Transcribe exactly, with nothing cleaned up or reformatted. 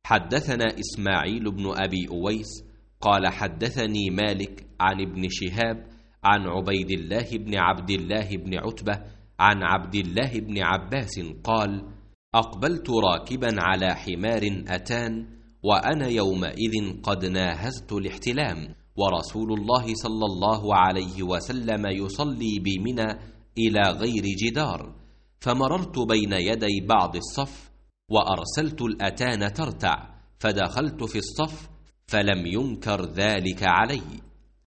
حدثنا إسماعيل بن أبي أويس قال حدثني مالك عن ابن شهاب عن عبيد الله بن عبد الله بن عتبة عن عبد الله بن عباس قال: أقبلت راكبا على حمار أتان وأنا يومئذ قد ناهزت الاحتلام، ورسول الله صلى الله عليه وسلم يصلي بمنى إلى غير جدار، فمررت بين يدي بعض الصف وأرسلت الأتان ترتع، فدخلت في الصف فلم ينكر ذلك علي.